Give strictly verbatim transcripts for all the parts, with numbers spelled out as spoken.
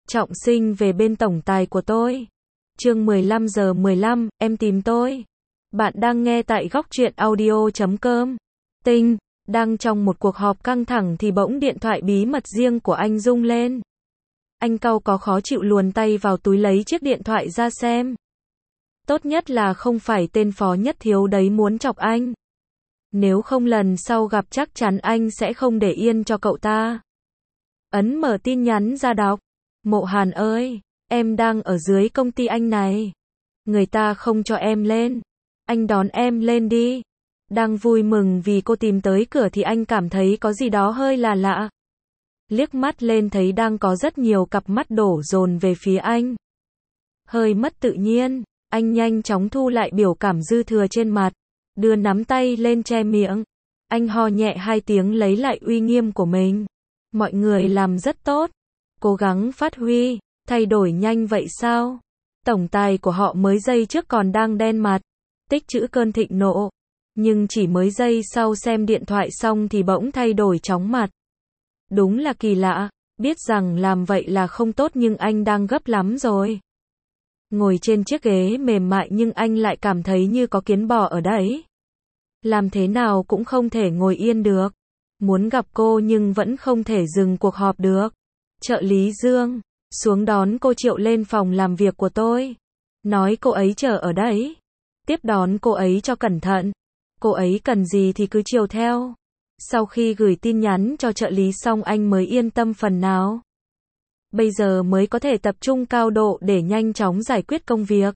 Trọng Sinh về bên tổng tài của tôi. Chương mười lăm giờ mười lăm, em tìm tôi. Bạn đang nghe tại góc truyện audio chấm com. Tinh, đang trong một cuộc họp căng thẳng thì bỗng điện thoại bí mật riêng của anh rung lên. Anh cau có khó chịu luồn tay vào túi lấy chiếc điện thoại ra xem. Tốt nhất là không phải tên Phó Nhất Thiếu đấy muốn chọc anh. Nếu không lần sau gặp chắc chắn anh sẽ không để yên cho cậu ta. Ấn mở tin nhắn ra đọc. Mộ Hàn ơi, em đang ở dưới công ty anh này. Người ta không cho em lên. Anh đón em lên đi. Đang vui mừng vì cô tìm tới cửa thì anh cảm thấy có gì đó hơi là lạ. Liếc mắt lên thấy đang có rất nhiều cặp mắt đổ dồn về phía anh. Hơi mất tự nhiên, anh nhanh chóng thu lại biểu cảm dư thừa trên mặt. Đưa nắm tay lên che miệng. Anh ho nhẹ hai tiếng lấy lại uy nghiêm của mình. Mọi người làm rất tốt. Cố gắng phát huy, thay đổi nhanh vậy sao? Tổng tài của họ mới giây trước còn đang đen mặt, tích trữ cơn thịnh nộ. Nhưng chỉ mới giây sau xem điện thoại xong thì bỗng thay đổi chóng mặt. Đúng là kỳ lạ, biết rằng làm vậy là không tốt nhưng anh đang gấp lắm rồi. Ngồi trên chiếc ghế mềm mại nhưng anh lại cảm thấy như có kiến bò ở đấy. Làm thế nào cũng không thể ngồi yên được. Muốn gặp cô nhưng vẫn không thể dừng cuộc họp được. Trợ lý Dương, xuống đón cô Triệu lên phòng làm việc của tôi. Nói cô ấy chờ ở đấy. Tiếp đón cô ấy cho cẩn thận. Cô ấy cần gì thì cứ chiều theo. Sau khi gửi tin nhắn cho trợ lý xong anh mới yên tâm phần nào. Bây giờ mới có thể tập trung cao độ để nhanh chóng giải quyết công việc.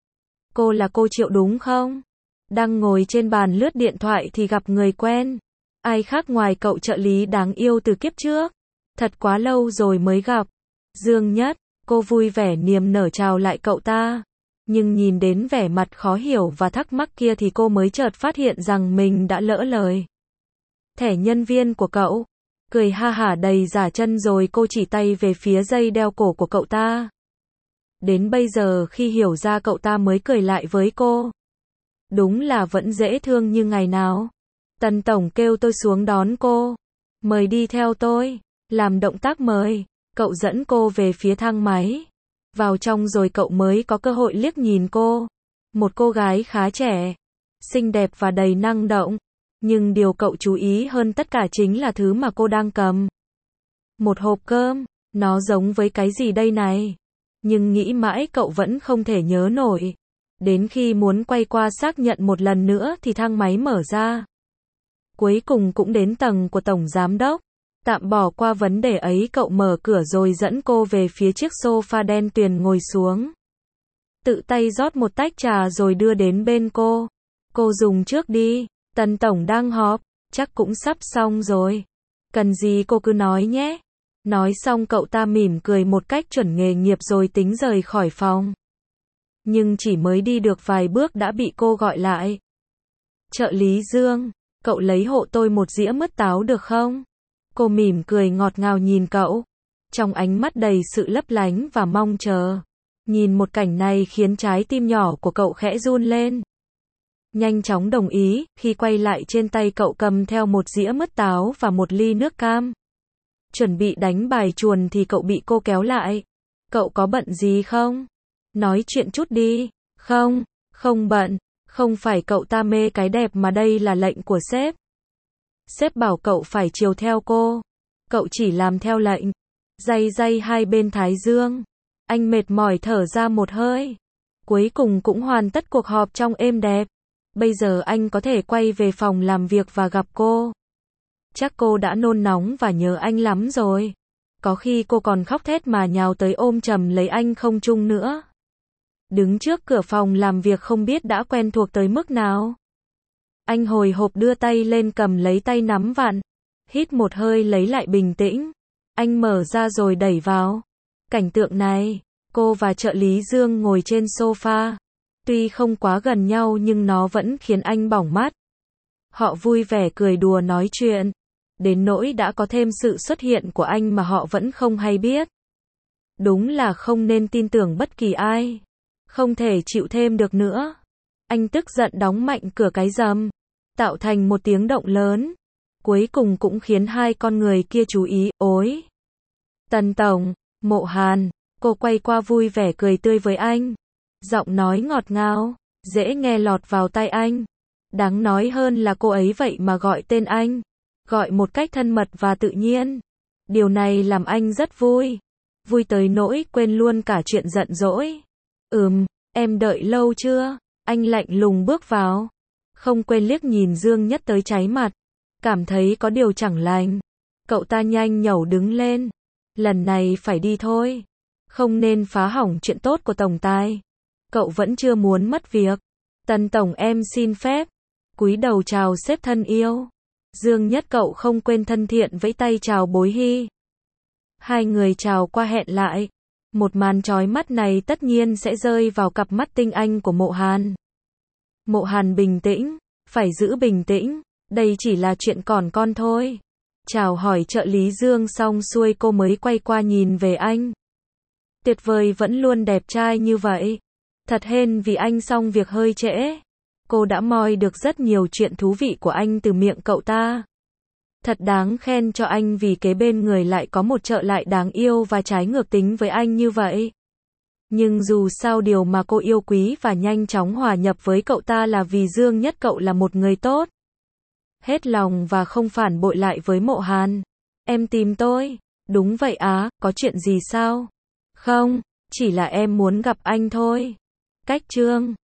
Cô là cô Triệu đúng không? Đang ngồi trên bàn lướt điện thoại thì gặp người quen. Ai khác ngoài cậu trợ lý đáng yêu từ kiếp trước. Thật quá lâu rồi mới gặp. Dương Nhất, cô vui vẻ niềm nở chào lại cậu ta. Nhưng nhìn đến vẻ mặt khó hiểu và thắc mắc kia thì cô mới chợt phát hiện rằng mình đã lỡ lời. Thẻ nhân viên của cậu. Cười ha hả đầy giả chân rồi cô chỉ tay về phía dây đeo cổ của cậu ta. Đến bây giờ khi hiểu ra cậu ta mới cười lại với cô. Đúng là vẫn dễ thương như ngày nào. Tần tổng kêu tôi xuống đón cô. Mời đi theo tôi. Làm động tác mời. Cậu dẫn cô về phía thang máy. Vào trong rồi cậu mới có cơ hội liếc nhìn cô. Một cô gái khá trẻ. Xinh đẹp và đầy năng động. Nhưng điều cậu chú ý hơn tất cả chính là thứ mà cô đang cầm. Một hộp cơm. Nó giống với cái gì đây này? Nhưng nghĩ mãi cậu vẫn không thể nhớ nổi. Đến khi muốn quay qua xác nhận một lần nữa thì thang máy mở ra. Cuối cùng cũng đến tầng của tổng giám đốc. Tạm bỏ qua vấn đề ấy cậu mở cửa rồi dẫn cô về phía chiếc sofa đen tuyền ngồi xuống. Tự tay rót một tách trà rồi đưa đến bên cô. Cô dùng trước đi, Tần tổng đang họp, chắc cũng sắp xong rồi. Cần gì cô cứ nói nhé. Nói xong cậu ta mỉm cười một cách chuẩn nghề nghiệp rồi tính rời khỏi phòng. Nhưng chỉ mới đi được vài bước đã bị cô gọi lại. Trợ lý Dương, cậu lấy hộ tôi một dĩa mứt táo được không? Cô mỉm cười ngọt ngào nhìn cậu. Trong ánh mắt đầy sự lấp lánh và mong chờ. Nhìn một cảnh này khiến trái tim nhỏ của cậu khẽ run lên. Nhanh chóng đồng ý, khi quay lại trên tay cậu cầm theo một dĩa mứt táo và một ly nước cam. Chuẩn bị đánh bài chuồn thì cậu bị cô kéo lại. Cậu có bận gì không? Nói chuyện chút đi. Không, không bận. Không phải cậu ta mê cái đẹp mà đây là lệnh của sếp. Sếp bảo cậu phải chiều theo cô. Cậu chỉ làm theo lệnh. Day day hai bên thái dương. Anh mệt mỏi thở ra một hơi. Cuối cùng cũng hoàn tất cuộc họp trong êm đẹp. Bây giờ anh có thể quay về phòng làm việc và gặp cô. Chắc cô đã nôn nóng và nhớ anh lắm rồi. Có khi cô còn khóc thét mà nhào tới ôm chầm lấy anh không chung nữa. Đứng trước cửa phòng làm việc không biết đã quen thuộc tới mức nào. Anh hồi hộp đưa tay lên cầm lấy tay nắm vặn. Hít một hơi lấy lại bình tĩnh. Anh mở ra rồi đẩy vào. Cảnh tượng này, cô và trợ lý Dương ngồi trên sofa. Tuy không quá gần nhau nhưng nó vẫn khiến anh bỏng mắt. Họ vui vẻ cười đùa nói chuyện. Đến nỗi đã có thêm sự xuất hiện của anh mà họ vẫn không hay biết. Đúng là không nên tin tưởng bất kỳ ai. Không thể chịu thêm được nữa. Anh tức giận đóng mạnh cửa cái rầm. Tạo thành một tiếng động lớn. Cuối cùng cũng khiến hai con người kia chú ý, ối. Tần tổng, Mộ Hàn, Cô quay qua vui vẻ cười tươi với anh. Giọng nói ngọt ngào, dễ nghe lọt vào tai anh. Đáng nói hơn là cô ấy vậy mà gọi tên anh. Gọi một cách thân mật và tự nhiên. Điều này làm anh rất vui. Vui tới nỗi quên luôn cả chuyện giận dỗi. Ừm, em đợi lâu chưa? Anh lạnh lùng bước vào. Không quên liếc nhìn Dương Nhất tới cháy mặt. Cảm thấy có điều chẳng lành. Cậu ta nhanh nhẩu đứng lên. Lần này phải đi thôi. Không nên phá hỏng chuyện tốt của tổng tài. Cậu vẫn chưa muốn mất việc. Tần tổng em xin phép. Cúi đầu chào sếp thân yêu. Dương Nhất cậu không quên thân thiện vẫy tay chào Bối Hy. Hai người chào qua hẹn lại. Một màn chói mắt này tất nhiên sẽ rơi vào cặp mắt tinh anh của Mộ Hàn. Mộ Hàn bình tĩnh, phải giữ bình tĩnh, đây chỉ là chuyện còn con thôi. Chào hỏi trợ lý Dương xong xuôi cô mới quay qua nhìn về anh. Tuyệt vời, vẫn luôn đẹp trai như vậy. Thật hên vì anh xong việc hơi trễ. Cô đã moi được rất nhiều chuyện thú vị của anh từ miệng cậu ta. Thật đáng khen cho anh vì kế bên người lại có một trợ lại đáng yêu và trái ngược tính với anh như vậy. Nhưng dù sao điều mà cô yêu quý và nhanh chóng hòa nhập với cậu ta là vì Dương Nhất cậu là một người tốt. Hết lòng và không phản bội lại với Mộ Hàn. Em tìm tôi. Đúng vậy á, có chuyện gì sao? Không, chỉ là em muốn gặp anh thôi. Cách Trương.